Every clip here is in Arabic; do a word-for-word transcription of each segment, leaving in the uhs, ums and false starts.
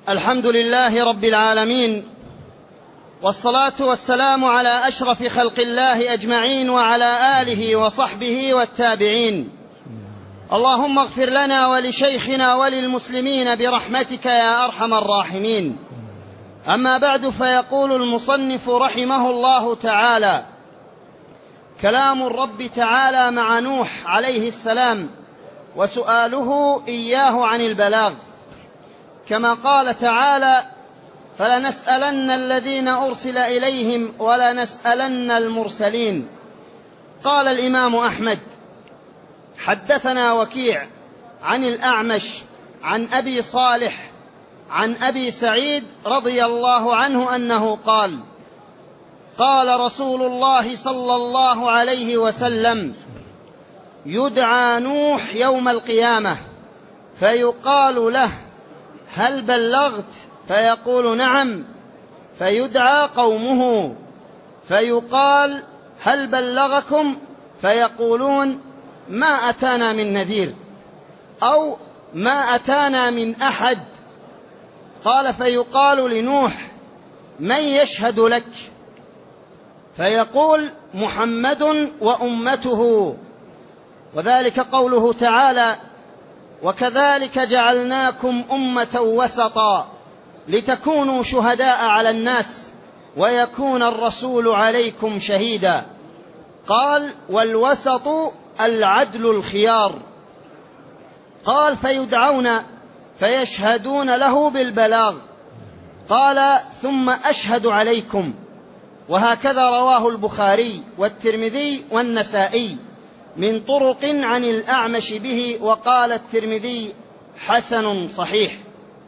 الحمد لله رب العالمين، والصلاة والسلام على أشرف خلق الله أجمعين وعلى آله وصحبه والتابعين. اللهم اغفر لنا ولشيخنا وللمسلمين برحمتك يا أرحم الراحمين. أما بعد، فيقول المصنف رحمه الله تعالى: كلام الرب تعالى مع نوح عليه السلام وسؤاله إياه عن البلاغ، كما قال تعالى: فلنسألن الذين أرسل إليهم ولنسألن المرسلين. قال الإمام أحمد: حدثنا وكيع عن الأعمش عن أبي صالح عن أبي سعيد رضي الله عنه أنه قال: قال رسول الله صلى الله عليه وسلم: يدعى نوح يوم القيامة فيقال له: هل بلغت؟ فيقول: نعم. فيدعى قومه فيقال: هل بلغكم؟ فيقولون: ما أتانا من نذير، أو ما أتانا من أحد. قال: فيقال لنوح: من يشهد لك؟ فيقول: محمد وأمته. وذلك قوله تعالى: وكذلك جعلناكم أمة وسطا لتكونوا شهداء على الناس ويكون الرسول عليكم شهيدا. قال: والوسط العدل الخيار. قال: فيدعون فيشهدون له بالبلاغ. قال: ثم أشهد عليكم. وهكذا رواه البخاري والترمذي والنسائي من طرق عن الأعمش به، وقال الترمذي: حسن صحيح.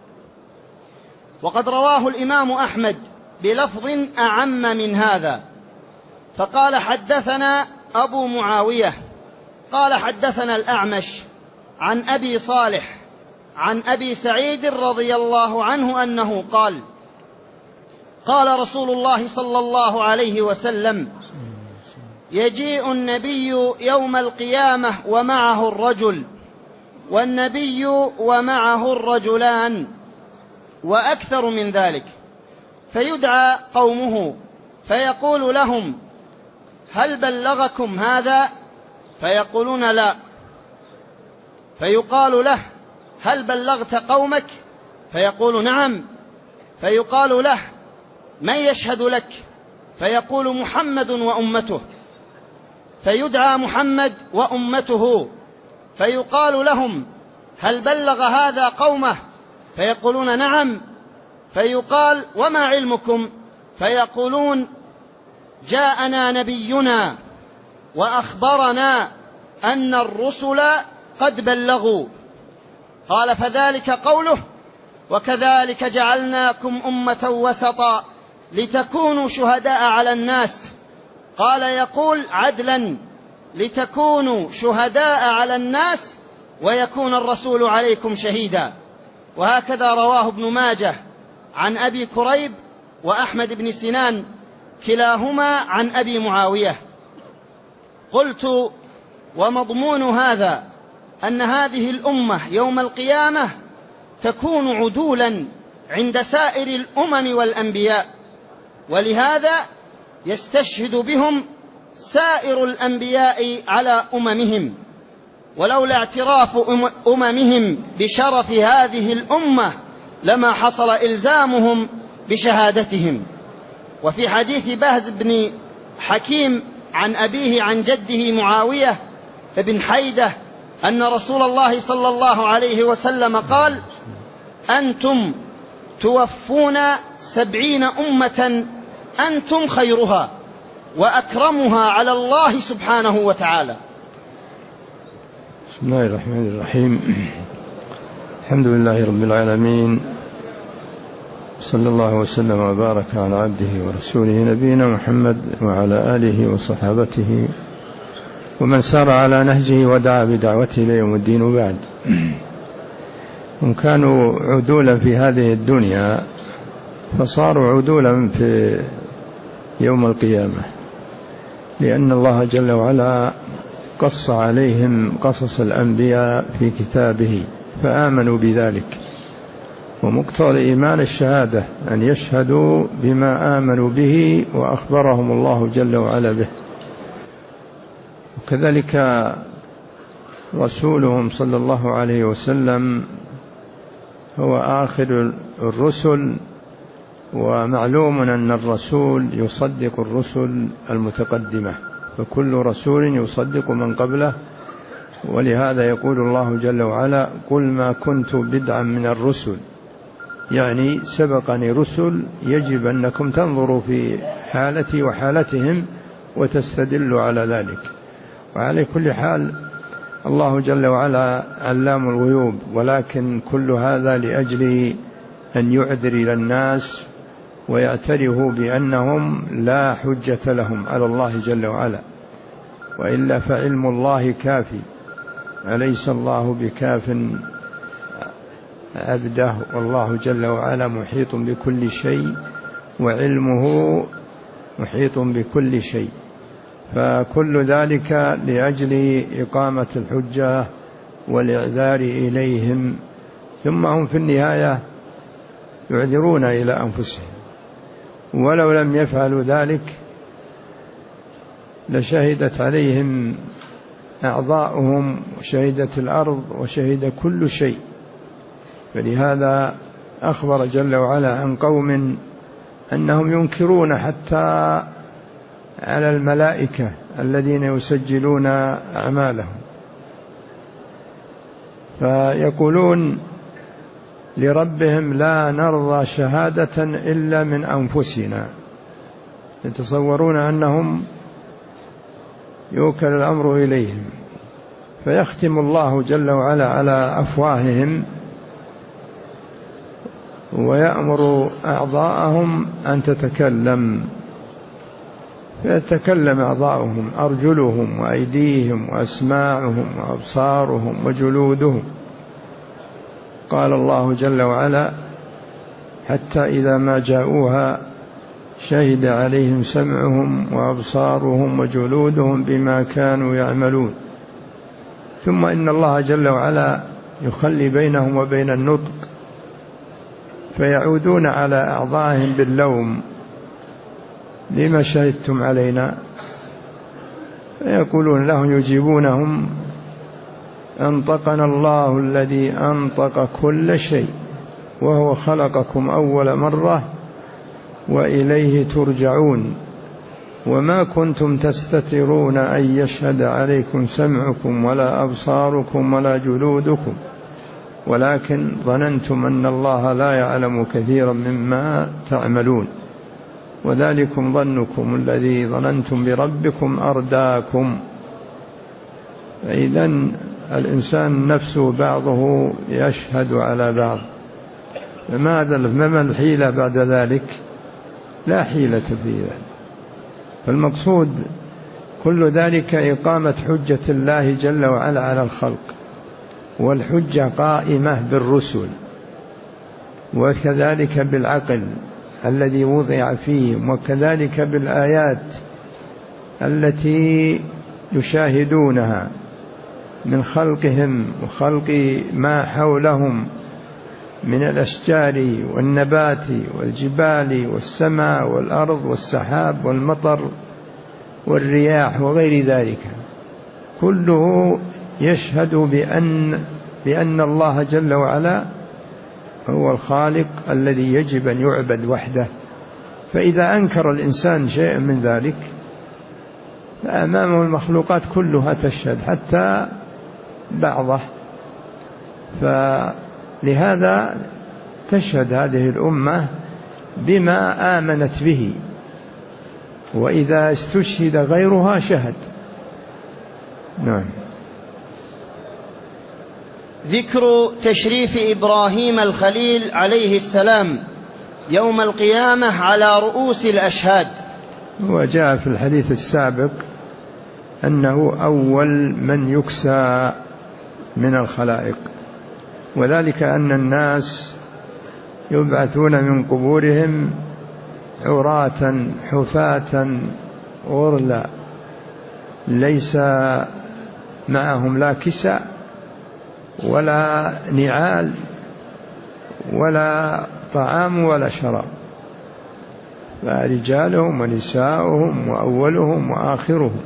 وقد رواه الإمام أحمد بلفظ أعم من هذا، فقال: حدثنا أبو معاوية قال: حدثنا الأعمش عن أبي صالح عن أبي سعيد رضي الله عنه أنه قال: قال رسول الله صلى الله عليه وسلم: يجيء النبي يوم القيامة ومعه الرجل، والنبي ومعه الرجلان، وأكثر من ذلك. فيدعى قومه فيقول لهم: هل بلغكم هذا؟ فيقولون: لا. فيقال له: هل بلغت قومك؟ فيقول: نعم. فيقال له: من يشهد لك؟ فيقول: محمد وأمته. فيدعى محمد وأمته فيقال لهم: هل بلغ هذا قومه؟ فيقولون: نعم. فيقال: وما علمكم؟ فيقولون: جاءنا نبينا وأخبرنا أن الرسل قد بلغوا. قال: فذلك قوله: وكذلك جعلناكم أمة وسطا لتكونوا شهداء على الناس. قال: يقول عدلا: لتكونوا شهداء على الناس ويكون الرسول عليكم شهيدا. وهكذا رواه ابن ماجه عن أبي كريب وأحمد بن سنان كلاهما عن أبي معاوية. قلت: ومضمون هذا أن هذه الأمة يوم القيامة تكون عدولا عند سائر الأمم والأنبياء، ولهذا يستشهد بهم سائر الأنبياء على أممهم، ولولا اعتراف أممهم بشرف هذه الأمة لما حصل إلزامهم بشهادتهم. وفي حديث بهز بن حكيم عن أبيه عن جده معاوية بن حيدة أن رسول الله صلى الله عليه وسلم قال: أنتم توفون سبعين أمة أنتم خيرها وأكرمها على الله سبحانه وتعالى. بسم الله الرحمن الرحيم. الحمد لله رب العالمين، صلى الله وسلم وبارك على عبده ورسوله نبينا محمد وعلى آله وصحابته ومن سار على نهجه ودعا بدعوته إلى يوم الدين. وبعد، إن كانوا عدولا في هذه الدنيا فصاروا عدولا في يوم القيامة، لأن الله جل وعلا قص عليهم قصص الأنبياء في كتابه فآمنوا بذلك، ومقتضى الإيمان الشهادة أن يشهدوا بما آمنوا به وأخبرهم الله جل وعلا به. وكذلك رسولهم صلى الله عليه وسلم هو آخر الرسل، ومعلوم أن الرسول يصدق الرسل المتقدمة، فكل رسول يصدق من قبله. ولهذا يقول الله جل وعلا: قل ما كنت بدعا من الرسل، يعني سبقني رسل يجب أنكم تنظروا في حالتي وحالتهم وتستدلوا على ذلك. وعلى كل حال الله جل وعلا علام الغيوب، ولكن كل هذا لأجل أن يعذر إلى الناس ويعترفوا بأنهم لا حجة لهم على الله جل وعلا، وإلا فعلم الله كافي، أليس الله بكاف عبده، والله جل وعلا محيط بكل شيء وعلمه محيط بكل شيء. فكل ذلك لأجل إقامة الحجة والإعذار إليهم، ثم هم في النهاية يعذرون إلى أنفسهم، ولو لم يفعلوا ذلك لشهدت عليهم أعضاؤهم وشهدت الأرض وشهد كل شيء. فلهذا أخبر جل وعلا عن قوم أنهم ينكرون حتى على الملائكة الذين يسجلون أعمالهم، فيقولون لربهم: لا نرضى شهادة إلا من أنفسنا. يتصورون أنهم يوكل الأمر إليهم، فيختم الله جل وعلا على أفواههم ويأمر أعضاءهم أن تتكلم، فيتكلم أعضاؤهم: أرجلهم وأيديهم وأسماعهم وأبصارهم وجلودهم. قال الله جل وعلا: حتى إذا ما جاءوها شهد عليهم سمعهم وأبصارهم وجلودهم بما كانوا يعملون. ثم إن الله جل وعلا يخلي بينهم وبين النطق، فيعودون على أعضائهم باللوم: لما شهدتم علينا؟ فيقولون لهم يجيبونهم: أنطقنا الله الذي أنطق كل شيء وهو خلقكم أول مرة وإليه ترجعون، وما كنتم تستترون أن يشهد عليكم سمعكم ولا أبصاركم ولا جلودكم، ولكن ظننتم أن الله لا يعلم كثيرا مما تعملون، وذلكم ظنكم الذي ظننتم بربكم أرداكم. فإذن الإنسان نفسه بعضه يشهد على بعض، فما الحيلة بعد ذلك؟ لا حيلة فيه. فالمقصود كل ذلك إقامة حجة الله جل وعلا على الخلق، والحجة قائمة بالرسل وكذلك بالعقل الذي وضع فيهم، وكذلك بالآيات التي يشاهدونها من خلقهم وخلق ما حولهم من الأشجار والنبات والجبال والسماء والأرض والسحاب والمطر والرياح وغير ذلك، كله يشهد بأن, بأن الله جل وعلا هو الخالق الذي يجب أن يعبد وحده. فإذا أنكر الإنسان شيئا من ذلك فأمامه المخلوقات كلها تشهد حتى بعضه. فلهذا تشهد هذه الأمة بما آمنت به، وإذا استشهد غيرها شهد. نعم. ذكر تشريف إبراهيم الخليل عليه السلام يوم القيامة على رؤوس الأشهاد. وجاء في الحديث السابق أنه أول من يكسى من الخلائق، وذلك أن الناس يبعثون من قبورهم عراة حفاة غرلا، ليس معهم لا كساء ولا نعال ولا طعام ولا شراب، فرجالهم ونساؤهم وأولهم وآخرهم.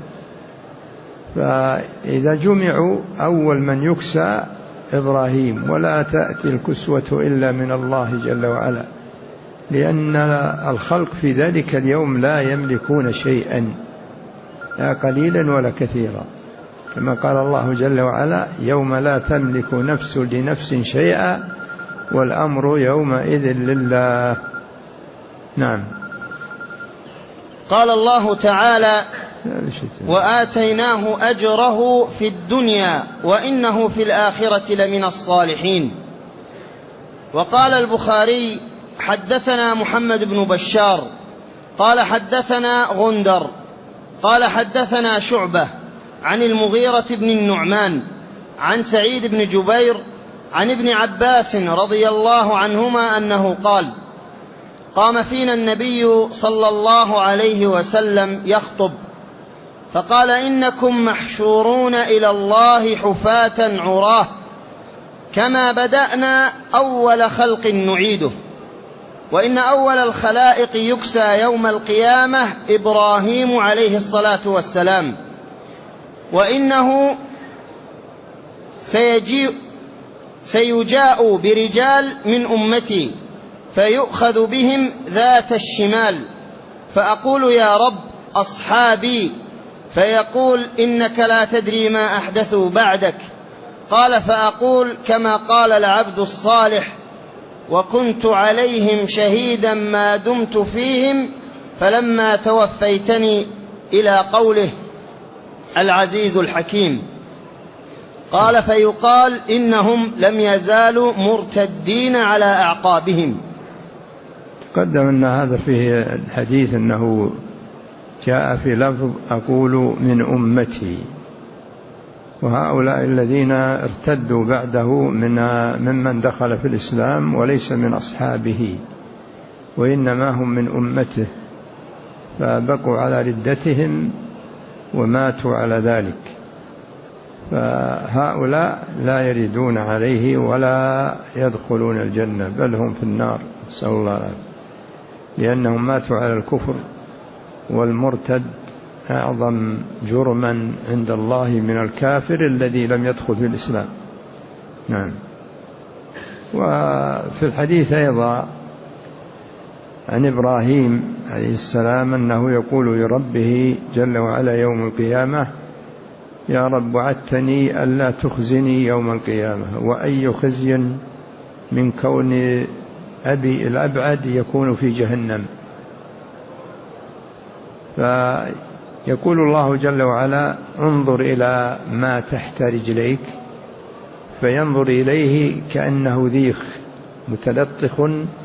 فإذا جمعوا أول من يكسى إبراهيم، ولا تأتي الكسوة إلا من الله جل وعلا، لأن الخلق في ذلك اليوم لا يملكون شيئا، لا قليلا ولا كثيرا، كما قال الله جل وعلا: يوم لا تملك نفس لنفس شيئا والأمر يومئذ لله. نعم. قال الله تعالى: وآتيناه أجره في الدنيا وإنه في الآخرة لمن الصالحين. وقال البخاري: حدثنا محمد بن بشار قال حدثنا غندر قال حدثنا شعبة عن المغيرة بن النعمان عن سعيد بن جبير عن ابن عباس رضي الله عنهما أنه قال: قام فينا النبي صلى الله عليه وسلم يخطب فقال: إنكم محشورون إلى الله حفاة عراه كما بدأنا أول خلق نعيده، وإن أول الخلائق يكسى يوم القيامة إبراهيم عليه الصلاة والسلام، وإنه سيجيء سيجاء برجال من أمتي فيؤخذ بهم ذات الشمال، فأقول: يا رب أصحابي، فيقول: إنك لا تدري ما أحدثوا بعدك. قال: فأقول كما قال العبد الصالح: وكنت عليهم شهيدا ما دمت فيهم فلما توفيتني، إلى قوله العزيز الحكيم. قال: فيقال إنهم لم يزالوا مرتدين على أعقابهم. تقدم أن هذا فيه الحديث أنه جاء في لفظ: أقول من أمتي، وهؤلاء الذين ارتدوا بعده من ممن دخل في الإسلام وليس من أصحابه، وإنما هم من أمته، فبقوا على ردتهم وماتوا على ذلك، فهؤلاء لا يردون عليه ولا يدخلون الجنة، بل هم في النار، نسأل الله العافية، لأنهم ماتوا على الكفر، والمرتد أعظم جرما عند الله من الكافر الذي لم يدخل في الإسلام. نعم. وفي الحديث أيضا عن إبراهيم عليه السلام أنه يقول لربه جل وعلا يوم القيامة: يا رب وعدتني ألا تخزني يوم القيامة، وأي خزي من كون أبي الأبعد يكون في جهنم. فيقول الله جل وعلا: انظر إلى ما تحت رجليك، فينظر إليه كأنه ذيخ متلطخ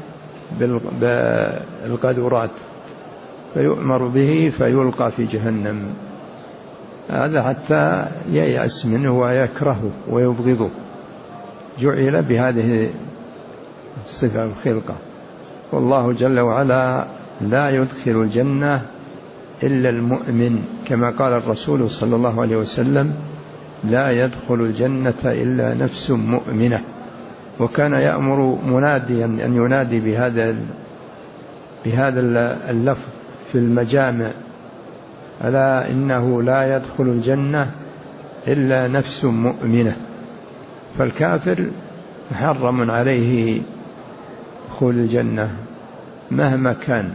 بالقذورات، فيؤمر به فيلقى في جهنم. هذا حتى ييأس منه ويكرهه ويبغضه، جعل بهذه الصفة الخلقة. والله جل وعلا لا يدخل الجنة إلا المؤمن، كما قال الرسول صلى الله عليه وسلم: لا يدخل الجنة إلا نفس مؤمنة. وكان يأمر مناديا أن ينادي بهذا بهذا اللفظ في المجامع: ألا إنه لا يدخل الجنة إلا نفس مؤمنة. فالكافر محرم عليه دخول الجنة مهما كان.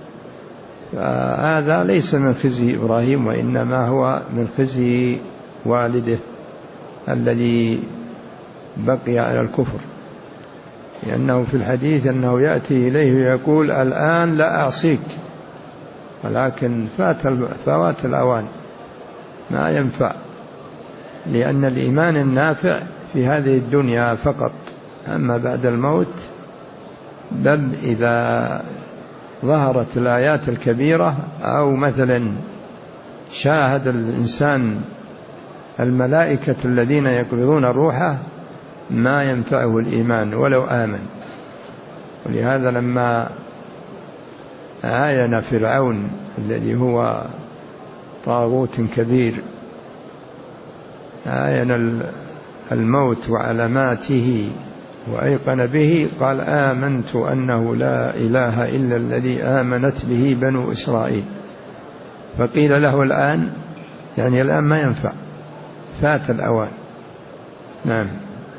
فهذا ليس من خزي إبراهيم، وإنما هو من خزي والده الذي بقي على الكفر، لأنه في الحديث أنه يأتي إليه ويقول: الآن لا أعصيك، ولكن فات فوات الأوان، ما ينفع، لأن الإيمان النافع في هذه الدنيا فقط، أما بعد الموت بل إذا ظهرت الآيات الكبيرة، أو مثلا شاهد الإنسان الملائكة الذين يقبضون روحه، ما ينفعه الإيمان ولو آمن. ولهذا لما عاين فرعون الذي هو طاغوت كبير، عاين الموت وعلاماته وأيقن به قال آمنت أنه لا إله إلا الذي آمنت به بنو إسرائيل. فقيل له الآن، يعني الآن ما ينفع، فات الأوان. نعم.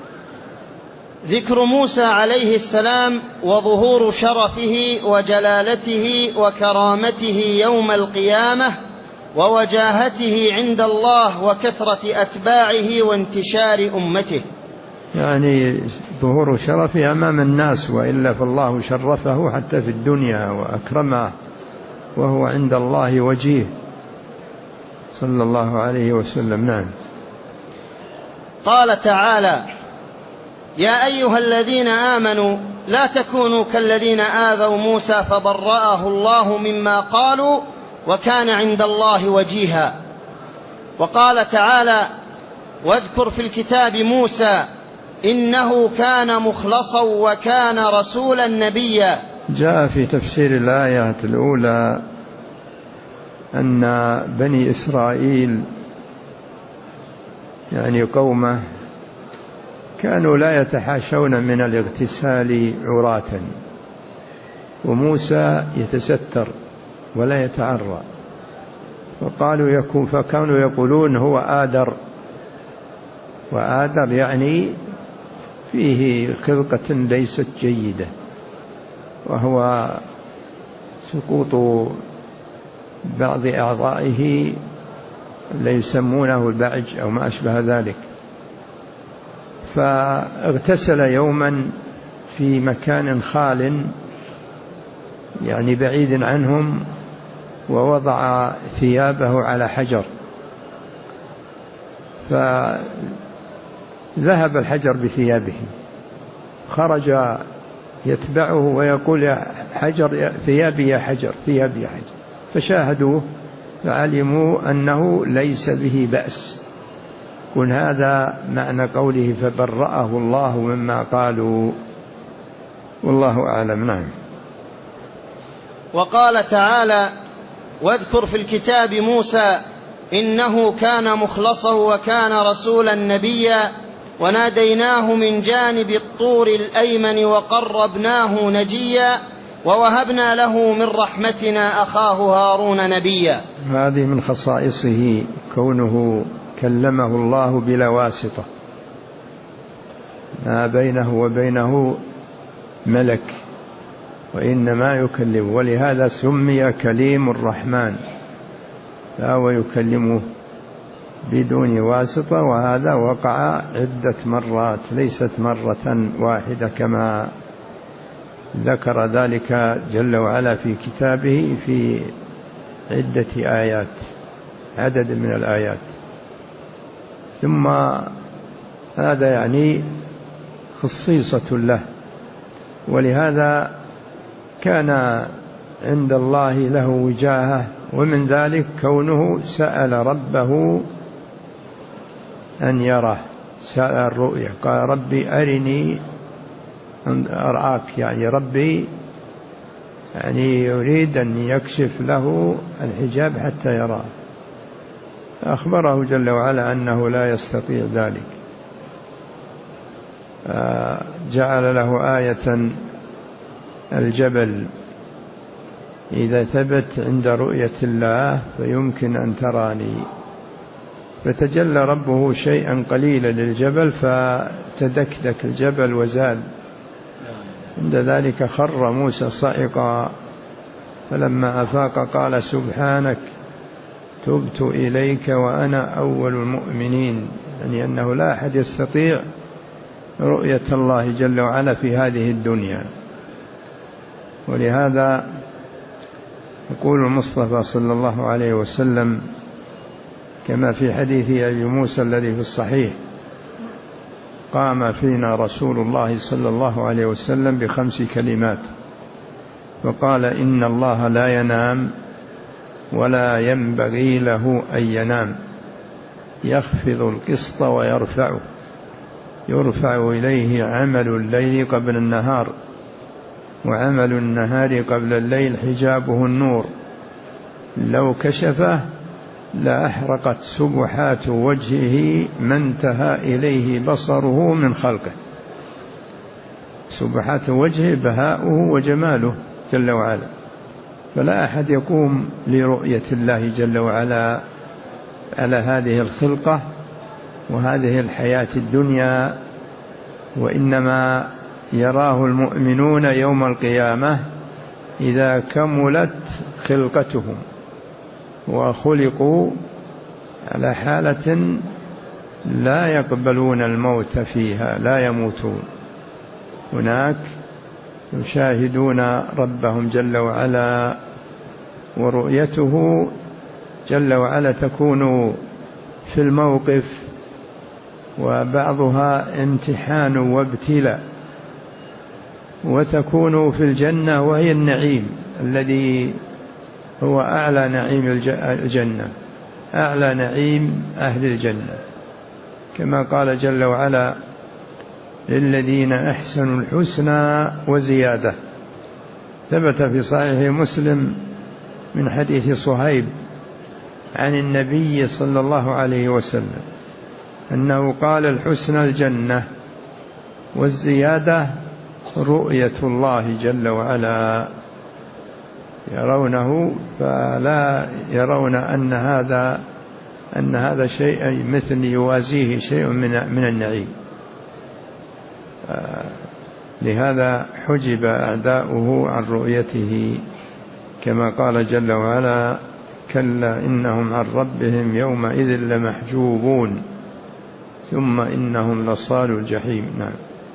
ذكر موسى عليه السلام وظهور شرفه وجلالته وكرامته يوم القيامة ووجاهته عند الله وكثرة أتباعه وانتشار أمته. يعني ظهور شرفه أمام الناس، وإلا فالله شرفه حتى في الدنيا وأكرمه، وهو عند الله وجيه صلى الله عليه وسلم. نعم. قال تعالى: يا أيها الذين آمنوا لا تكونوا كالذين آذوا موسى فبرأه الله مما قالوا وكان عند الله وجيها. وقال تعالى: واذكر في الكتاب موسى إنه كان مخلصا وكان رسولا نبيا. جاء في تفسير الآية الأولى أن بني إسرائيل يعني قومه كانوا لا يتحاشون من الاغتسال عراة، وموسى يتستر ولا يتعرى، فقالوا يكون فكانوا يقولون هو آدر، وآدر يعني فيه خلقة ليست جيدة، وهو سقوط بعض أعضائه اللي يسمونه البعج أو ما أشبه ذلك. فاغتسل يوما في مكان خال يعني بعيد عنهم، ووضع ثيابه على حجر، فذهب الحجر بثيابه، خرج يتبعه ويقول يا حجر ثيابي يا حجر ثيابي يا حجر، فشاهدوه فعلموا أنه ليس به بأس. قل هذا معنى قوله فبرأه الله مما قالوا، والله أعلم. نعم. وقال تعالى: واذكر في الكتاب موسى إنه كان مخلصا وكان رسولا نبيا وناديناه من جانب الطور الأيمن وقربناه نجيا ووهبنا له من رحمتنا أخاه هارون نبيا. هذه من خصائصه كونه كلمه الله بلا واسطة، ما بينه وبينه ملك، وإنما يكلم، ولهذا سمي كليم الرحمن، فهو يكلمه بدون واسطة. وهذا وقع عدة مرات ليست مرة واحدة كما ذكر ذلك جل وعلا في كتابه في عدة آيات، عدد من الآيات. ثم هذا يعني خصيصة له، ولهذا كان عند الله له وجاهة، ومن ذلك كونه سأل ربه أن يراه، سأل الرؤيا، قال ربي أرني أرعاك، يعني ربي يعني يريد أن يكشف له الحجاب حتى يراه، أخبره جل وعلا أنه لا يستطيع ذلك. جعل له آية الجبل إذا ثبت عند رؤية الله فيمكن أن تراني، فتجلى ربه شيئا قليلا للجبل فتدكدك الجبل وزال. عند ذلك خر موسى صائقا، فلما أفاق قال سبحانك تبت إليك وأنا أول المؤمنين، يعني أنه لا أحد يستطيع رؤية الله جل وعلا في هذه الدنيا. ولهذا يقول المصطفى صلى الله عليه وسلم كما في حديث أبي موسى الذي في الصحيح: قام فينا رسول الله صلى الله عليه وسلم بخمس كلمات، وقال إن الله لا ينام ولا ينبغي له أن ينام، يخفض القسط ويرفعه، يرفع إليه عمل الليل قبل النهار، وعمل النهار قبل الليل حجابه النور، لو كشفه لأحرقت سبحات وجهه ما انتهى إليه بصره من خلقه. سبحات وجهه بهاؤه وجماله جل وعلا، فلا أحد يقوم لرؤية الله جل وعلا على هذه الخلقة وهذه الحياة الدنيا، وإنما يراه المؤمنون يوم القيامة إذا كملت خلقتهم وخلقوا على حالة لا يقبلون الموت فيها، لا يموتون. هناك يشاهدون ربهم جل وعلا، ورؤيته جل وعلا تكون في الموقف، وبعضها امتحان وابتلاء، وتكون في الجنة وهي النعيم الذي هو أعلى نعيم الجنة، أعلى نعيم أهل الجنة، كما قال جل وعلا: للذين أحسنوا الحسنى وزيادة. ثبت في صحيح مسلم من حديث صهيب عن النبي صلى الله عليه وسلم أنه قال: الحسنى الجنة، والزيادة رؤية الله جل وعلا، يرونه فلا يرون أن هذا أن هذا شيء مثل يوازيه شيء من من النعيم. لهذا حجب أعداؤه عن رؤيته، كما قال جل وعلا: كلا إنهم عن ربهم يومئذ لمحجوبون ثم إنهم لصالوا الجحيم. نعم.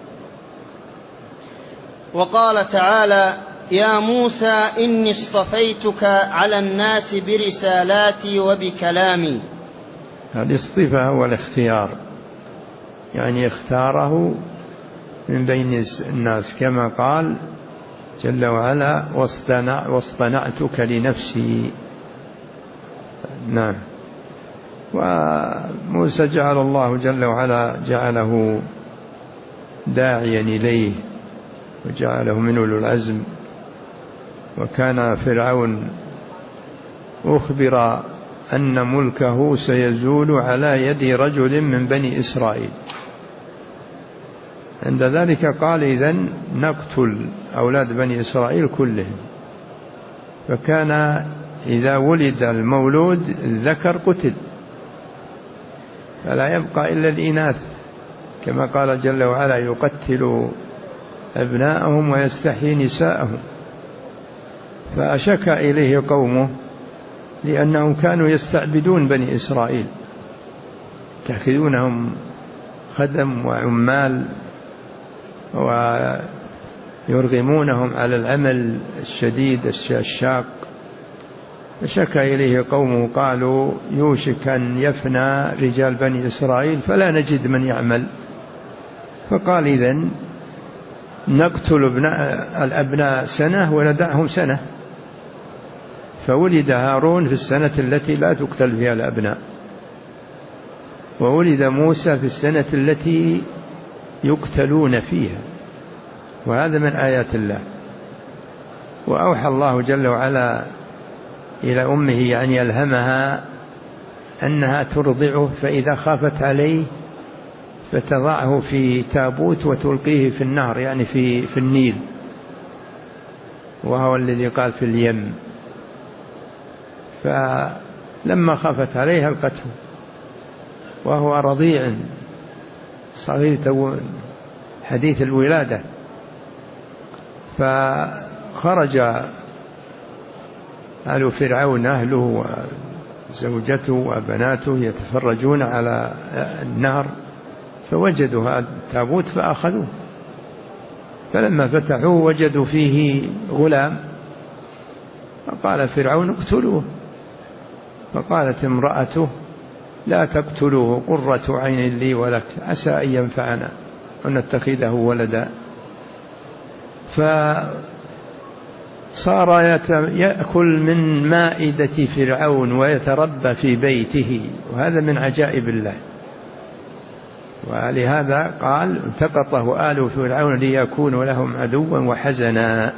وقال تعالى: يا موسى إني اصطفيتك على الناس برسالاتي وبكلامي. الاصطفاء هو الاختيار، يعني اختاره من بين الناس، كما قال جل وعلا: واصطنعتك لنفسي. نعم. وموسى جعل الله جل وعلا جعله داعيا إليه وجعله من أولي العزم. وكان فرعون أخبر أن ملكه سيزول على يد رجل من بني إسرائيل، عند ذلك قال: إذن نقتل أولاد بني إسرائيل كلهم. فكان إذا ولد المولود الذكر قتل، فلا يبقى إلا الإناث، كما قال جل وعلا: يقتل أبناءهم ويستحيي نساءهم. فأشكى إليه قومه لأنهم كانوا يستعبدون بني إسرائيل، يتخذونهم خدم وعمال ويرغمونهم على العمل الشديد الشاق. فشكى إليه قومه قالوا: يوشك أن يفنى رجال بني إسرائيل فلا نجد من يعمل. فقال: إذن نقتل الأبناء سنة وندعهم سنة. فولد هارون في السنة التي لا تقتل فيها الأبناء، وولد موسى في السنة التي يقتلون فيها، وهذا من آيات الله. وأوحى الله جل وعلا إلى أمه، يعني ألهمها أنها ترضعه، فإذا خافت عليه فتضعه في تابوت وتلقيه في النهر، يعني في في النيل، وهو الذي قال في اليم. فلما خافت عليه ألقته وهو رضيع صغير حديث الولادة. فخرج آل فرعون أهله وزوجته وبناته يتفرجون على النهر، فوجدوا هذا التابوت فأخذوه. فلما فتحوه وجدوا فيه غلام، فقال فرعون: اقتلوه. فقالت امرأته: لا تقتلوه، قرة عين لي ولك، عسى أن ينفعنا ونتخذه ولدا. فصار يأكل من مائدة فرعون ويتربى في بيته، وهذا من عجائب الله. ولهذا قال: التقطه آل فرعون ليكون لهم عدوا وحزنا.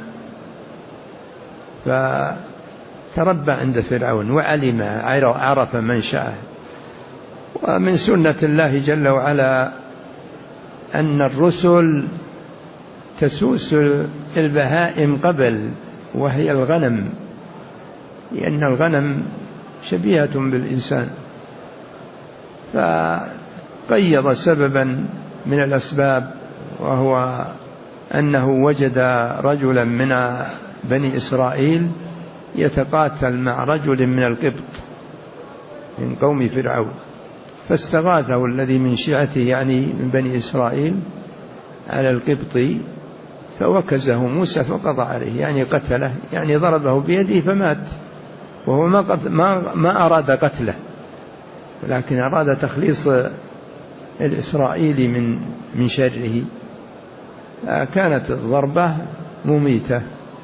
فتربى عند فرعون وعلم، عرف منشأه. ومن سنة الله جل وعلا أن الرسل تسوس البهائم قبل، وهي الغنم، لأن الغنم شبيهة بالإنسان، فقيض سببا من الأسباب، وهو أنه وجد رجلا من بني إسرائيل يتقاتل مع رجل من القبط من قوم فرعون، فاستغاثه الذي من شيعته يعني من بني إسرائيل على القبطي، فوكزه موسى فقضى عليه، يعني قتله، يعني ضربه بيده فمات، وهو ما, قتل ما, ما أراد قتله، ولكن أراد تخليص الإسرائيلي من من شره، كانت الضربة مميتة.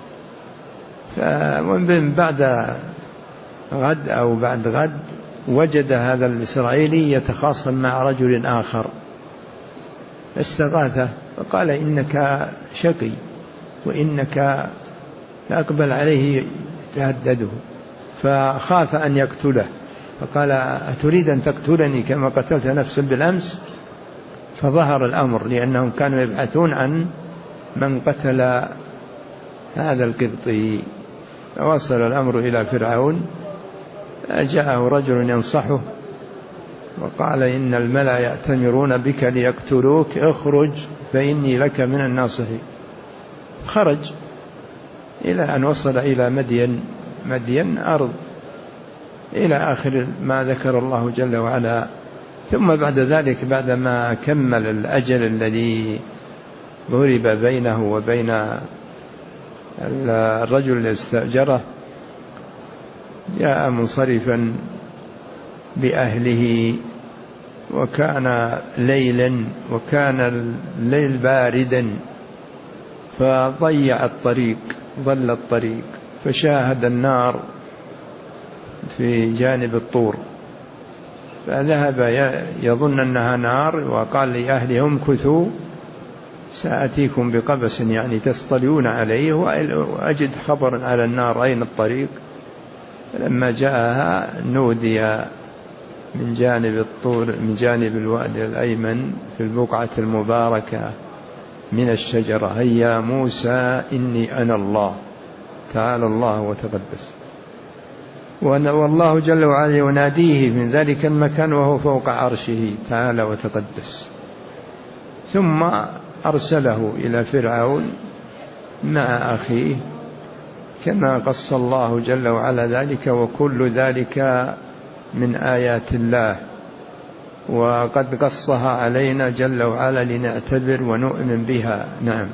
فمن بعد غد أو بعد غد وجد هذا الإسرائيلي يتخاصم مع رجل آخر، استغاثه فقال إنك شقي وإنك أقبل عليه تهدده، فخاف أن يقتله، فقال أتريد أن تقتلني كما قتلت نفسا بالأمس؟ فظهر الأمر، لأنهم كانوا يبحثون عن من قتل هذا القبطي، فوصل الأمر إلى فرعون، جاءه رجل ينصحه وقال إن الملأ يأتمرون بك ليقتلوك، اخرج فإني لك من الناصحين. خرج إلى أن وصل إلى مدين، مدين أرض، إلى آخر ما ذكر الله جل وعلا. ثم بعد ذلك بعدما كمل الأجل الذي ضرب بينه وبين الرجل الذي استأجره، جاء منصرفا بأهله، وكان ليلا وكان الليل باردا، فضيع الطريق، ضل الطريق، فشاهد النار في جانب الطور، فذهب يظن أنها نار، وقال لأهله امكثوا سآتيكم بقبس، يعني تصطلون عليه وأجد خبرا على النار أين الطريق. لما جاءها نودي من جانب الطور، من جانب الوادي الأيمن في البقعة المباركة من الشجرة، هيا موسى إني أنا الله، تعالى الله وتقدس. والله جل وعلا يناديه من ذلك المكان وهو فوق عرشه تعالى وتقدس. ثم أرسله إلى فرعون مع أخيه كما قص الله جل وعلا ذلك، وكل ذلك من آيات الله، وقد قصها علينا جل وعلا لنعتبر ونؤمن بها. نعم.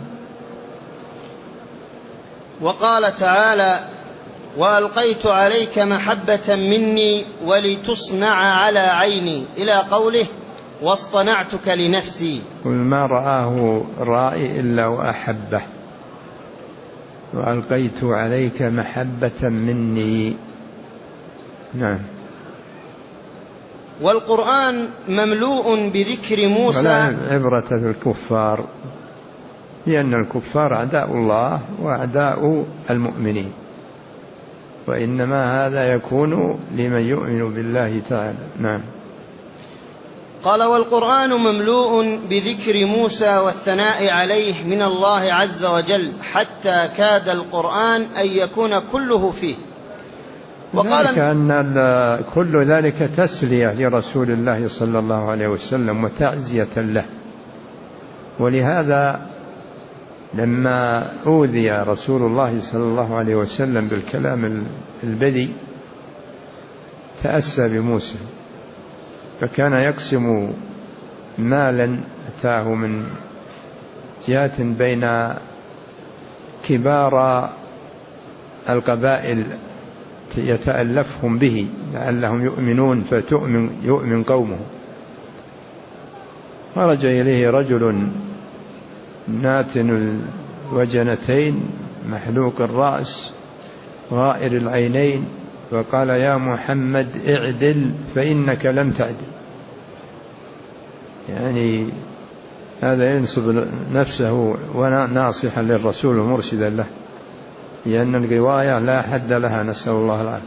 وقال تعالى وألقيت عليك محبة مني ولتصنع على عيني، إلى قوله واصطنعتك لنفسي. قل ما رآه رائي إلا وأحبه، وألقيت عليك محبة مني. نعم. والقرآن مملوء بذكر موسى. ولا عبرة بالكفار، لأن الكفار أعداء الله وأعداء المؤمنين، وإنما هذا يكون لمن يؤمن بالله تعالى. نعم. قال والقرآن مملوء بذكر موسى والثناء عليه من الله عز وجل، حتى كاد القرآن أن يكون كله فيه. وقال كأن كل ذلك تسلية لرسول الله صلى الله عليه وسلم وتعزية له، ولهذا لما أوذي رسول الله صلى الله عليه وسلم بالكلام البذيء تأسى بموسى، فكان يقسم مالا أتاه من جهات بين كبار القبائل يتألفهم به لعلهم يؤمنون فتؤمن يؤمن قومه. خرج إليه رجل ناتن الوجنتين محلوق الرأس غائر العينين، فقال يا محمد اعدل فإنك لم تعدل. يعني هذا ينصب نفسه وناصحا للرسول ومرشدا له، لأن الغواية لا حد لها، نسأل الله العافية.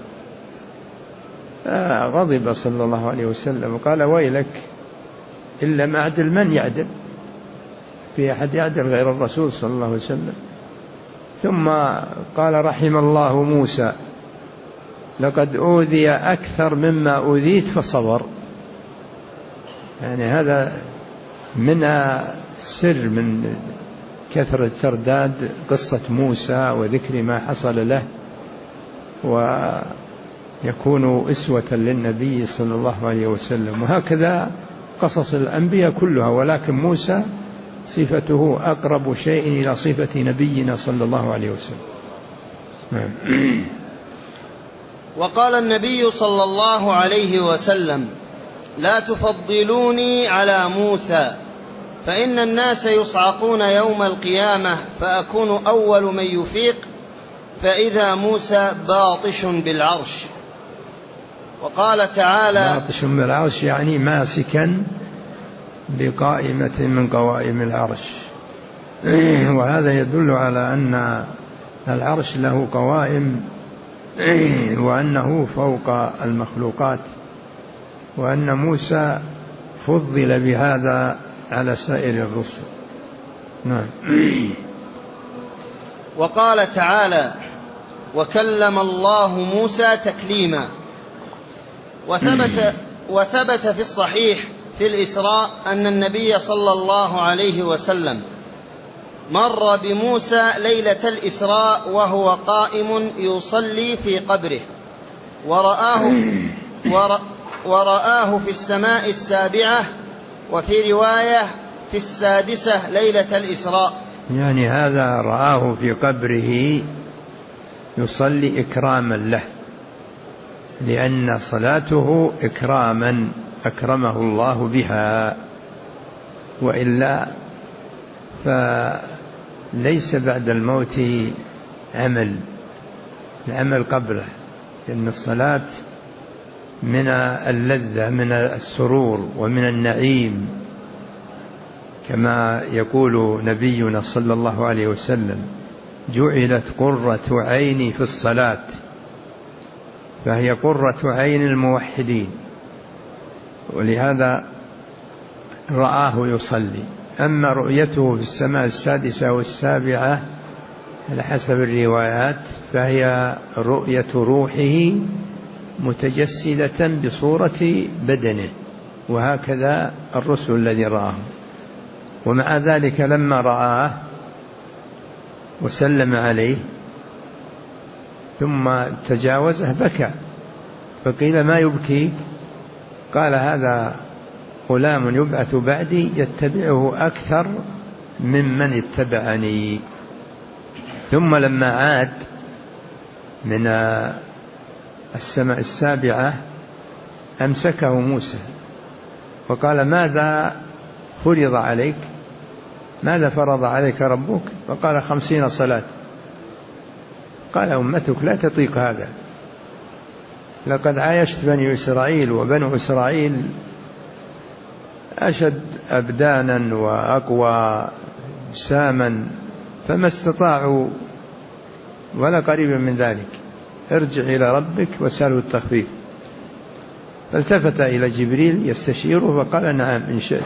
غضب صلى الله عليه وسلم وقال ويلك إن لم أعدل من يعدل؟ في أحد يعدل غير الرسول صلى الله عليه وسلم. ثم قال رحم الله موسى لقد أوذي أكثر مما أوذيت فصبر. يعني هذا من السر من كثرة ترداد قصة موسى وذكر ما حصل له، ويكون أسوة للنبي صلى الله عليه وسلم. وهكذا قصص الأنبياء كلها، ولكن موسى صفته أقرب شيء إلى صفة نبينا صلى الله عليه وسلم. وقال النبي صلى الله عليه وسلم لا تفضلوني على موسى فإن الناس يصعقون يوم القيامة فأكون أول من يفيق فإذا موسى باطش بالعرش. وقال تعالى باطش بالعرش يعني ماسكا بقائمة من قوائم العرش، وهذا يدل على أن العرش له قوائم وأنه فوق المخلوقات، وأن موسى فضل بهذا على سائر الرسل. نعم. وقال تعالى وكلم الله موسى تكليما. وثبت, وثبت في الصحيح في الإسراء أن النبي صلى الله عليه وسلم مر بموسى ليلة الإسراء وهو قائم يصلي في قبره ورآه, ورآه في السماء السابعة، وفي رواية في السادسة ليلة الإسراء. يعني هذا رآه في قبره يصلي إكراما له، لأن صلاته إكراما أكرمه الله بها، وإلا فليس بعد الموت عمل العمل قبله، لأن الصلاة من اللذة من السرور ومن النعيم، كما يقول نبينا صلى الله عليه وسلم جعلت قرة عيني في الصلاة، فهي قرة عين الموحدين، ولهذا رآه يصلي. أما رؤيته في السماء السادسة والسابعة على حسب الروايات فهي رؤية روحه متجسدة بصورة بدنه، وهكذا الرسل الذي رآه. ومع ذلك لما رآه وسلم عليه ثم تجاوزه بكى، فقيل ما يبكيك؟ قال هذا غلام يبعث بعدي يتبعه أكثر ممن اتبعني. ثم لما عاد من السماء السابعة أمسكه موسى وقال ماذا فرض عليك؟ ماذا فرض عليك ربك؟ فقال خمسين صلاة. قال أمتك لا تطيق هذا، لقد عايشت بني إسرائيل، وبنو إسرائيل أشد أبدانا وأقوى ساما فما استطاعوا ولا قريبا من ذلك، ارجع إلى ربك وسأله التخفيف. فالتفت إلى جبريل يستشيره فقال نعم إن شئت،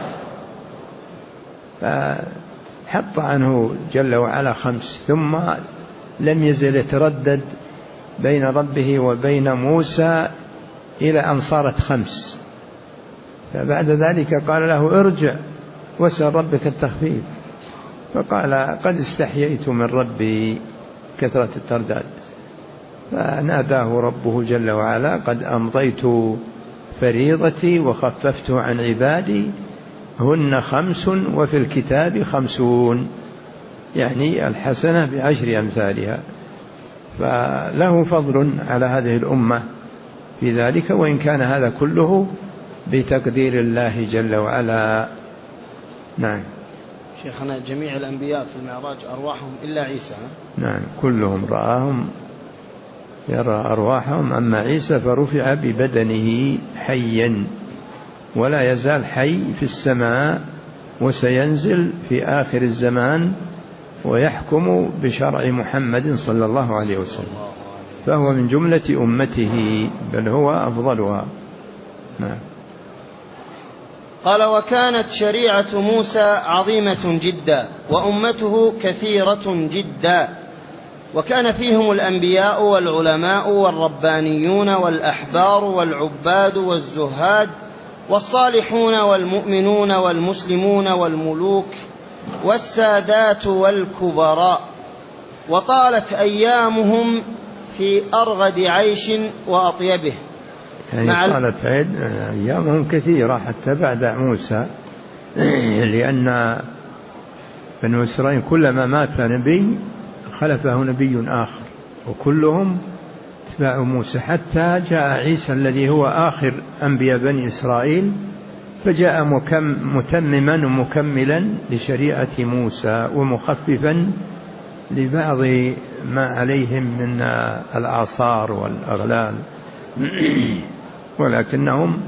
فحط عنه جل وعلا خمس، ثم لم يزل يتردد بين ربه وبين موسى إلى أن صارت خمس. فبعد ذلك قال له ارجع واسأل ربك التخفيف، فقال قد استحييت من ربي كثرة الترداد. فناداه ربه جل وعلا قد أمضيت فريضتي وخففت عن عبادي هن خمس وفي الكتاب خمسون، يعني الحسنة بعشر أمثالها. فله فضل على هذه الأمة في ذلك، وإن كان هذا كله بتقدير الله جل وعلا. نعم. شيخنا جميع الأنبياء في المعراج أرواحهم إلا عيسى. نعم كلهم رآهم يرى أرواحهم، أما عيسى فرفع ببدنه حيا ولا يزال حي في السماء، وسينزل في آخر الزمان ويحكم بشرع محمد صلى الله عليه وسلم، فهو من جملة أمته بل هو أفضلها. نعم. قال: وكانت شريعة موسى عظيمة جدا، وأمته كثيرة جدا، وكان فيهم الأنبياء والعلماء والربانيون والأحبار والعباد والزهاد والصالحون والمؤمنون والمسلمون والملوك والسادات والكبراء، وطالت أيامهم في أرغد عيش وأطيبه. يعني طالت أيامهم كثيرة حتى بعد موسى، لأن بنو إسرائيل كلما مات نبي خلفه نبي آخر، وكلهم اتباع موسى، حتى جاء عيسى الذي هو آخر أنبياء بني إسرائيل، فجاء متمما ومكملا لشريعة موسى ومخففا لبعض ما عليهم من الآثار والأغلال، ولكنهم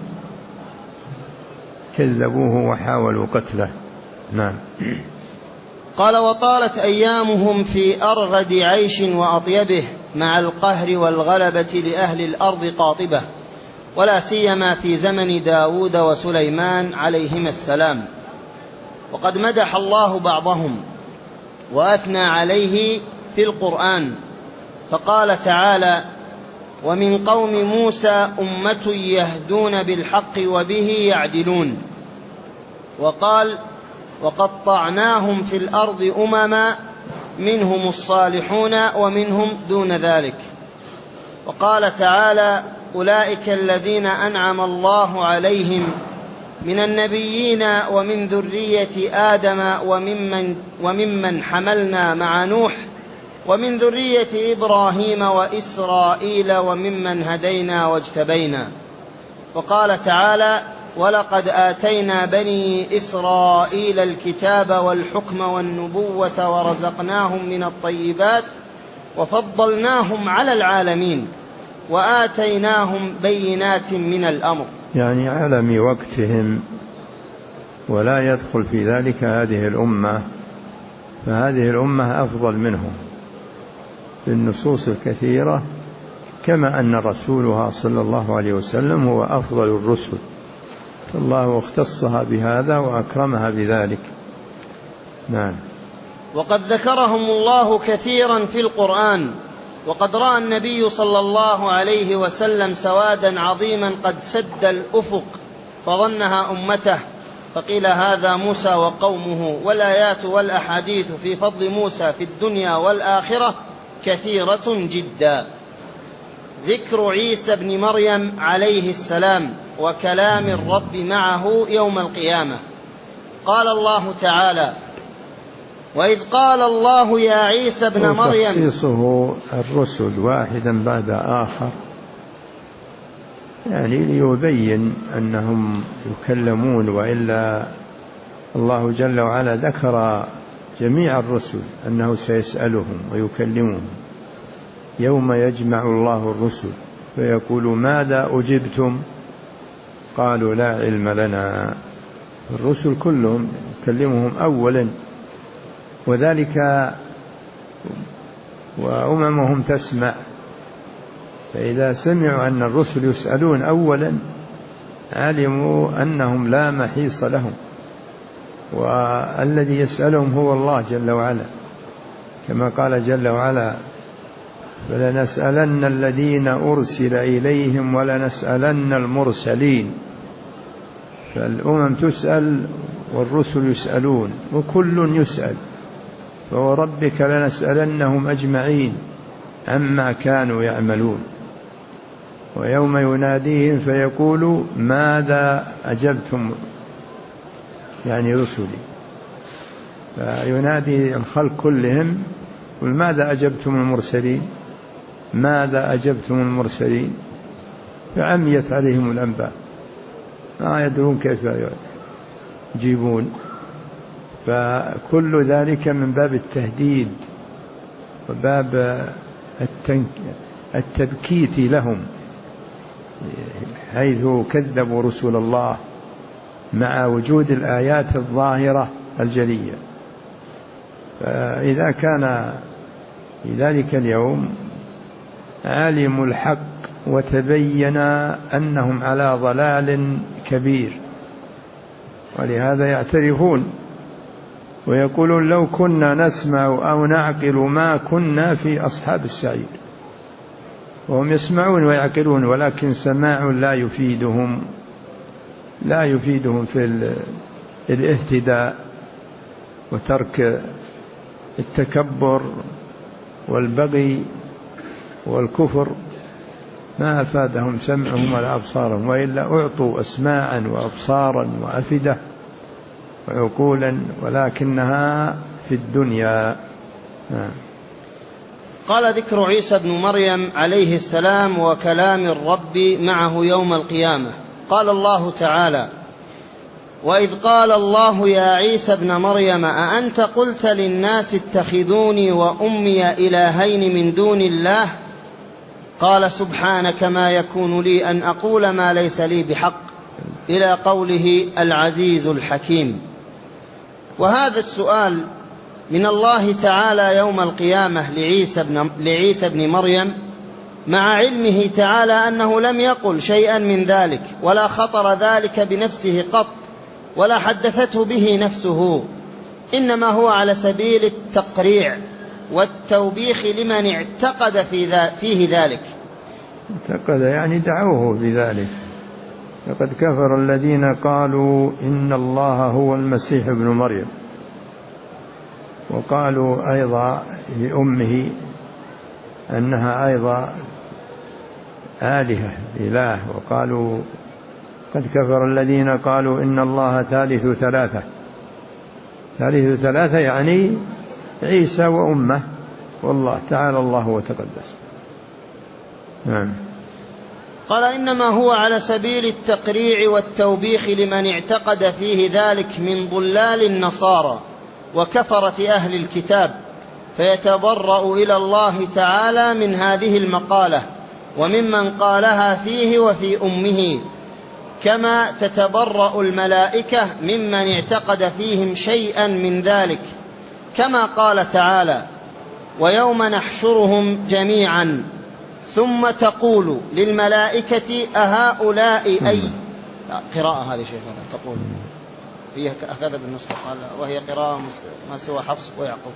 كذبوه وحاولوا قتله. نعم. قال: وطالت أيامهم في أرغد عيش وأطيبه، مع القهر والغلبة لأهل الأرض قاطبة، ولا سيما في زمن داود وسليمان عليهما السلام. وقد مدح الله بعضهم وأثنى عليه في القرآن، فقال تعالى: ومن قوم موسى أمة يهدون بالحق وبه يعدلون. وقال: وقطعناهم في الأرض أمما منهم الصالحون ومنهم دون ذلك. وقال تعالى: أولئك الذين أنعم الله عليهم من النبيين ومن ذرية آدم وممن, وممن حملنا مع نوح ومن ذرية إبراهيم وإسرائيل وممن هدينا واجتبينا. وقال تعالى: ولقد آتينا بني إسرائيل الكتاب والحكم والنبوة ورزقناهم من الطيبات وفضلناهم على العالمين وآتيناهم بينات من الأمر. يعني عالم وقتهم، ولا يدخل في ذلك هذه الأمة، فهذه الأمة أفضل منهم في النصوص الكثيرة، كما أن رسولها صلى الله عليه وسلم هو أفضل الرسل، فالله اختصها بهذا وأكرمها بذلك. نعم. وقد ذكرهم الله كثيرا في القرآن. وقد رأى النبي صلى الله عليه وسلم سوادا عظيما قد سد الأفق فظنها أمته، فقيل هذا موسى وقومه. والآيات والأحاديث في فضل موسى في الدنيا والآخرة كثيرة جدا. ذكر عيسى بن مريم عليه السلام وكلام الرب معه يوم القيامة. قال الله تعالى: وإذ قال الله يا عيسى ابن مريم. تخصيصه الرسل واحدا بعد آخر، يعني ليبين أنهم يكلمون، وإلا الله جل وعلا ذكر جميع الرسل أنه سيسألهم ويكلمهم يوم يجمع الله الرسل فيقول: ماذا أجبتم؟ قالوا: لا علم لنا. الرسل كلهم يكلمهم أولا، وذلك وأممهم تسمع، فإذا سمعوا أن الرسل يسألون أولا علموا أنهم لا محيص لهم، والذي يسألهم هو الله جل وعلا، كما قال جل وعلا: فلنسألن الذين أرسل إليهم ولنسألن المرسلين. فالأمم تسأل والرسل يسألون وكل يسأل، فوربك لنسألنهم أجمعين عما كانوا يعملون. ويوم يناديهم فيقول: ماذا أجبتم يعني رسلي، فينادي الخلق كلهم: قل ماذا أجبتم المرسلين، ماذا أجبتم المرسلين، فعميت عليهم الأنباء، ما يدرون كيف يجيبون. فكل ذلك من باب التهديد وباب التبكيت لهم، حيث كذبوا رسول الله مع وجود الآيات الظاهرة الجلية. فإذا كان في ذلك اليوم علموا الحق وتبين أنهم على ضلال كبير، ولهذا يعترفون ويقولون لو كنا نسمع أو نعقل ما كنا في أصحاب السعير. وهم يسمعون ويعقلون، ولكن سماع لا يفيدهم لا يفيدهم في الاهتداء وترك التكبر والبغي والكفر. ما أفادهم سمعهم ولا أبصارهم، وإلا أعطوا أسماعا وأبصارا وأفئدة وعقولا، ولكنها في الدنيا. قال ذكر عيسى بن مريم عليه السلام وكلام الرب معه يوم القيامة. قال الله تعالى: وإذ قال الله يا عيسى ابن مريم أأنت قلت للناس اتخذوني وأمي إلهين من دون الله؟ قال سبحانك ما يكون لي أن أقول ما ليس لي بحق، إلى قوله العزيز الحكيم. وهذا السؤال من الله تعالى يوم القيامة لعيسى بن, لعيسى بن مريم، مع علمه تعالى أنه لم يقل شيئا من ذلك، ولا خطر ذلك بنفسه قط، ولا حدثته به نفسه، إنما هو على سبيل التقريع والتوبيخ لمن اعتقد في فيه ذلك. اعتقد يعني دعوه بذلك. لقد كفر الذين قالوا إن الله هو المسيح ابن مريم، وقالوا أيضا لأمه أنها أيضا آلهة إله، وقالوا قد كفر الذين قالوا إن الله ثالث ثلاثة. ثالث ثلاثة يعني عيسى وأمه، والله تعالى الله وتقدس. نعم. قال إنما هو على سبيل التقريع والتوبيخ لمن اعتقد فيه ذلك من ضلال النصارى وكفرة أهل الكتاب، فيتبرأ إلى الله تعالى من هذه المقالة وممن قالها فيه وفي أمه، كما تتبرأ الملائكة ممن اعتقد فيهم شيئا من ذلك، كما قال تعالى: ويوم نحشرهم جميعا ثم تقول للملائكة أهؤلاء أي قراءة هذه شيخنا تقول فيها أخذ بالنسبة قال وهي قراءة ما سوى حفص ويعقوب.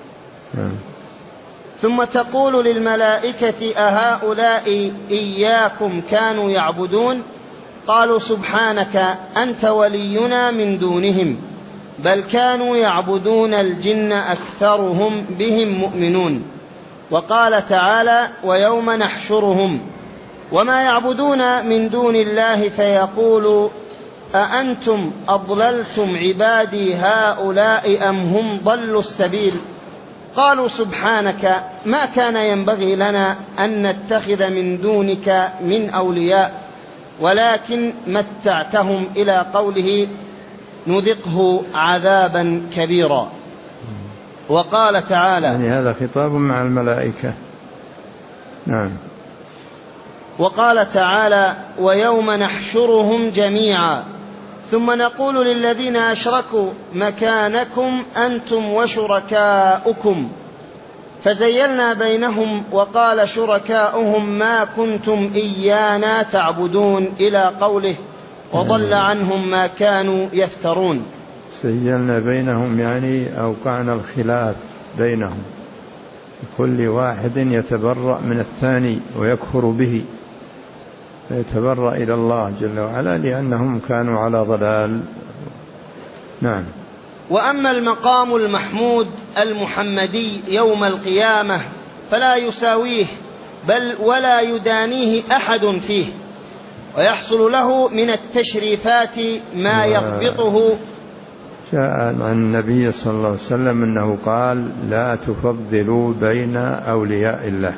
ثم تقول للملائكة أهؤلاء إياكم كانوا يعبدون؟ قالوا سبحانك أنت ولينا من دونهم بل كانوا يعبدون الجن أكثرهم بهم مؤمنون. وقال تعالى: ويوم نحشرهم وما يعبدون من دون الله فيقول أأنتم أضللتم عبادي هؤلاء أم هم ضلوا السبيل؟ قالوا سبحانك ما كان ينبغي لنا أن نتخذ من دونك من أولياء ولكن متعتهم، إلى قوله نذقه عذابا كبيرا. وقال تعالى يعني هذا خطاب مع الملائكة. نعم. وقال تعالى: ويوم نحشرهم جميعا ثم نقول للذين أشركوا مكانكم أنتم وشركاؤكم فزيلنا بينهم وقال شركاؤهم ما كنتم إيانا تعبدون، إلى قوله وضل عنهم ما كانوا يفترون. زيلنا بينهم يعني أوقعنا الخلاف بينهم، كل واحد يتبرأ من الثاني ويكفر به، فيتبرأ إلى الله جل وعلا لأنهم كانوا على ضلال. نعم. وأما المقام المحمود المحمدي يوم القيامة فلا يساويه بل ولا يدانيه أحد فيه، ويحصل له من التشريفات ما يضبطه. جاء عن النبي صلى الله عليه وسلم أنه قال: لا تفضلوا بين أولياء الله.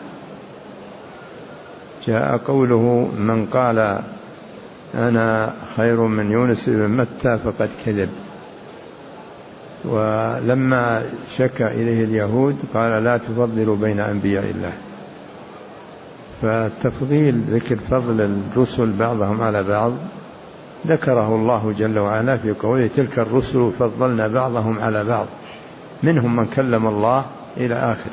جاء قوله: من قال أنا خير من يونس بن متى فقد كذب. ولما شكى إليه اليهود قال: لا تفضلوا بين أنبياء الله. فالتفضيل ذكر فضل الرسل بعضهم على بعض ذكره الله جل وعلا في قوله: تلك الرسل فضلنا بعضهم على بعض منهم من كلم الله إلى آخر.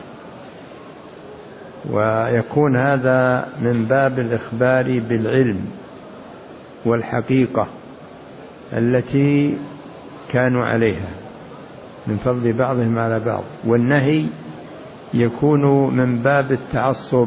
ويكون هذا من باب الإخبار بالعلم والحقيقة التي كانوا عليها من فضل بعضهم على بعض، والنهي يكون من باب التعصب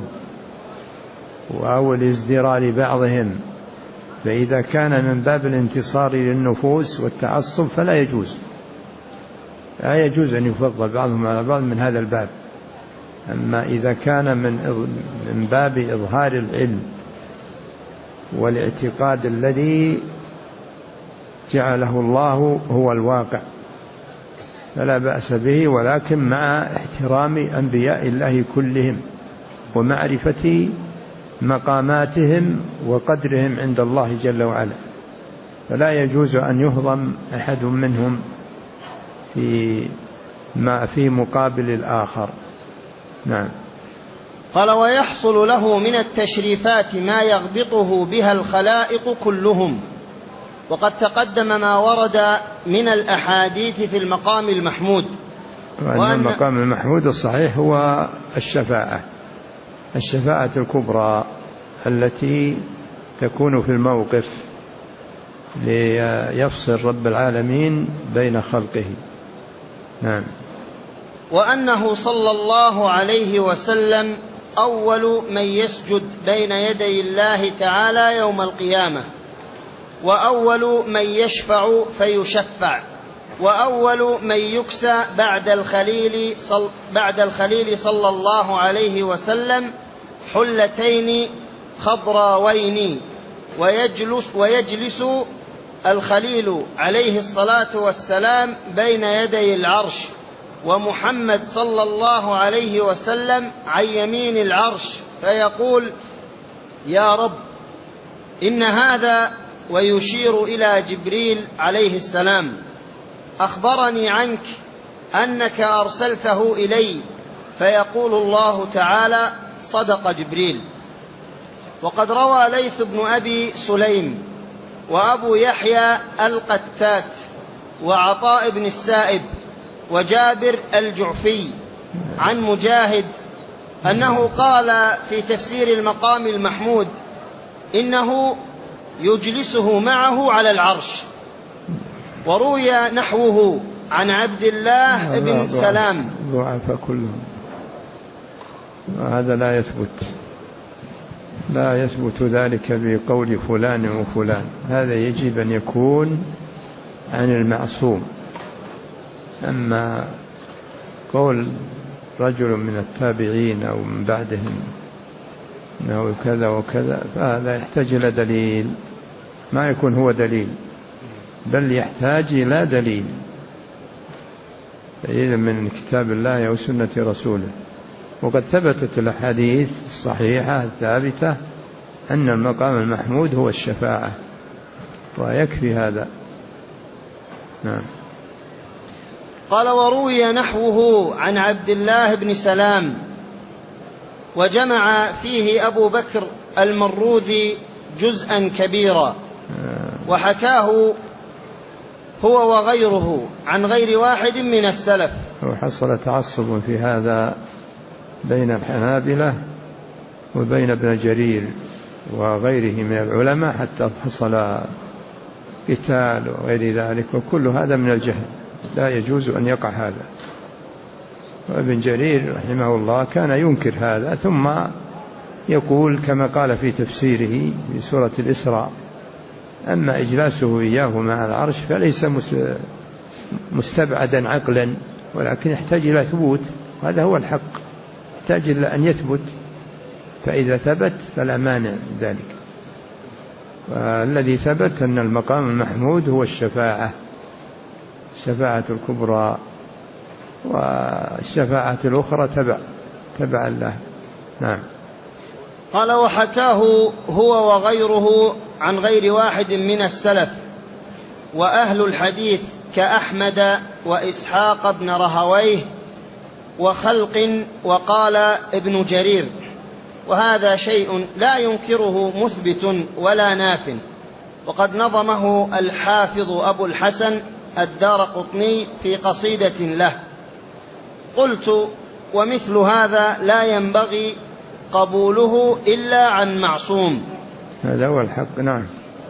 أو الازدراء لبعضهم، فإذا كان من باب الانتصار للنفوس والتعصب فلا يجوز، لا يجوز أن يفضل بعضهم على بعض من هذا الباب. أما إذا كان من من باب إظهار العلم والاعتقاد الذي جعله الله هو الواقع فلا بأس به، ولكن مع احترام أنبياء الله كلهم ومعرفة مقاماتهم وقدرهم عند الله جل وعلا، فلا يجوز أن يهضم أحد منهم في ما في مقابل الآخر. نعم. قال: ويحصل له من التشريفات ما يغبطه بها الخلائق كلهم. وقد تقدم ما ورد من الأحاديث في المقام المحمود، وأن المقام المحمود الصحيح هو الشفاعة، الشفاعة الكبرى التي تكون في الموقف ليفصل رب العالمين بين خلقه. نعم. وأنه صلى الله عليه وسلم أول من يسجد بين يدي الله تعالى يوم القيامة، وأول من يشفع فيشفع، وأول من يكسى بعد الخليل صل بعد الخليل صلى الله عليه وسلم حلتين خضراوين، ويجلس, ويجلس الخليل عليه الصلاة والسلام بين يدي العرش، ومحمد صلى الله عليه وسلم عن يمين العرش، فيقول: يا رب إن هذا، ويشير إلى جبريل عليه السلام، أخبرني عنك أنك أرسلته إلي، فيقول الله تعالى: صدق جبريل. وقد روى ليث بن أبي سليم وأبو يحيى القتات وعطاء بن السائب وجابر الجعفي عن مجاهد أنه قال في تفسير المقام المحمود: إنه يجلسه معه على العرش. وروي نحوه عن عبد الله بن سلام. ضعف كلهم، هذا لا يثبت، لا يثبت ذلك بقول فلان وفلان، هذا يجب أن يكون عن المعصوم. أما قول رجل من التابعين أو من بعدهم أنه كذا وكذا فهذا يحتاج إلى دليل، ما يكون هو دليل، بل يحتاج إلى دليل إذا من كتاب الله أو سنة رسوله. وقد ثبتت الأحاديث الصحيحة الثابتة أن المقام المحمود هو الشفاعة، ويكفي هذا. نعم. قال: وروي نحوه عن عبد الله بن سلام، وجمع فيه أبو بكر المروذي جزءا كبيرا، وحكاه هو وغيره عن غير واحد من السلف. وحصل تعصب في هذا بين الحنابلة وبين ابن جرير وغيره من العلماء، حتى حصل قتال وغير ذلك، وكل هذا من الجهل، لا يجوز أن يقع هذا. وابن جرير رحمه الله كان ينكر هذا، ثم يقول كما قال في تفسيره في سورة الإسراء: أما إجلاسه إياه مع العرش فليس مستبعدا عقلا، ولكن يحتاج إلى ثبوت، هذا هو الحق، يحتاج إلى أن يثبت، فإذا ثبت فلا مانع من ذلك. والذي ثبت أن المقام المحمود هو الشفاعة، الشفاعة الكبرى، والشفاعة الأخرى تبع تبع الله. نعم. قال: وحكاه هو وغيره عن غير واحد من السلف، وأهل الحديث كأحمد وإسحاق بن رهويه وخلق، وقال ابن جرير: وهذا شيء لا ينكره مثبت ولا ناف. وقد نظمه الحافظ أبو الحسن الدارقطني في قصيدة له. قلت: ومثل هذا لا ينبغي قبوله إلا عن معصوم. هذا هو الحق. نعم.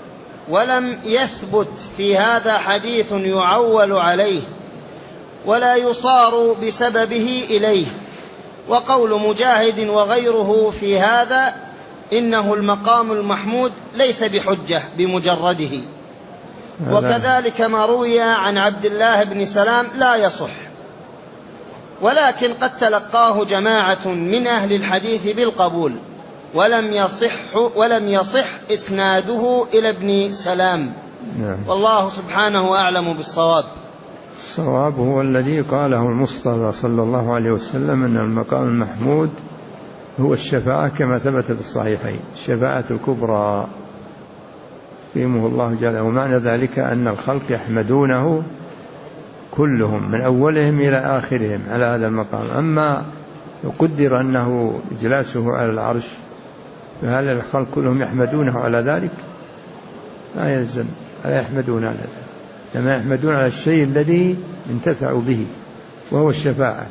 ولم يثبت في هذا حديث يعول عليه ولا يصار بسببه إليه. وقول مجاهد وغيره في هذا إنه المقام المحمود ليس بحجة بمجرده. وكذلك ما روي عن عبد الله بن سلام لا يصح، ولكن قد تلقاه جماعة من أهل الحديث بالقبول، ولم يصح, ولم يصح إسناده إلى ابن سلام. نعم. والله سبحانه أعلم بالصواب. الصواب هو الذي قاله المصطفى صلى الله عليه وسلم أن المقام المحمود هو الشفاعة كما ثبت في الصحيحين، الشفاعة الكبرى قيمه الله جل. ومعنى ذلك أن الخلق يحمدونه كلهم من أولهم إلى آخرهم على هذا المقام. أما يقدر أنه إجلاسه على العرش، فهل الخلق كلهم يحمدونه على ذلك؟ لا يلزم، لا يحمدون على ذلك، لما يحمدون على الشيء الذي انتفعوا به وهو الشفاعة.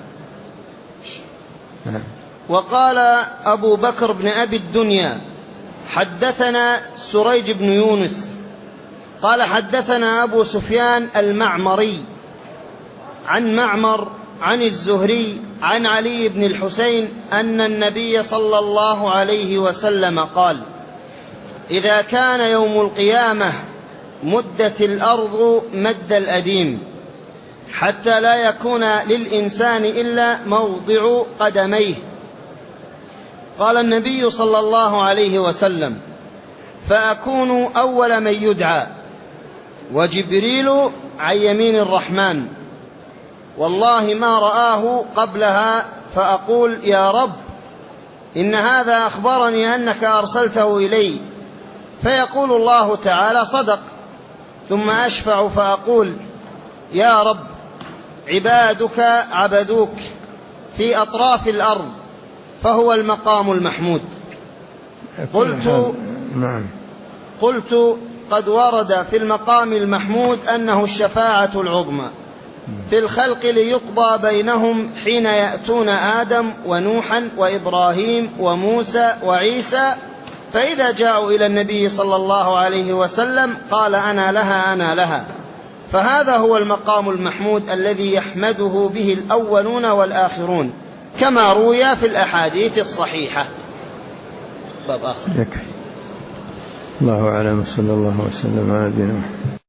وقال أبو بكر بن أبي الدنيا حدثنا سريج بن يونس قال حدثنا أبو سفيان المعمري عن معمر عن الزهري عن علي بن الحسين أن النبي صلى الله عليه وسلم قال: إذا كان يوم القيامة مدت الأرض مد الأديم حتى لا يكون للإنسان إلا موضع قدميه. قال النبي صلى الله عليه وسلم: فأكون أول من يدعى، وجبريل عن يمين الرحمن، والله ما رآه قبلها، فأقول: يا رب، إن هذا أخبرني أنك أرسلته إلي. فيقول الله تعالى: صدق. ثم أشفع فأقول: يا رب، عبادك عبدوك في أطراف الأرض، فهو المقام المحمود. قلت نعم. قلت قد ورد في المقام المحمود أنه الشفاعة العظمى في الخلق ليقضى بينهم حين يأتون آدم ونوحا وإبراهيم وموسى وعيسى، فإذا جاءوا إلى النبي صلى الله عليه وسلم قال: أنا لها أنا لها. فهذا هو المقام المحمود الذي يحمده به الأولون والآخرون، كما روي في الأحاديث الصحيحة. باب آخر. يكفي. الله أعلم، صلى الله وسلم على نبينا محمد.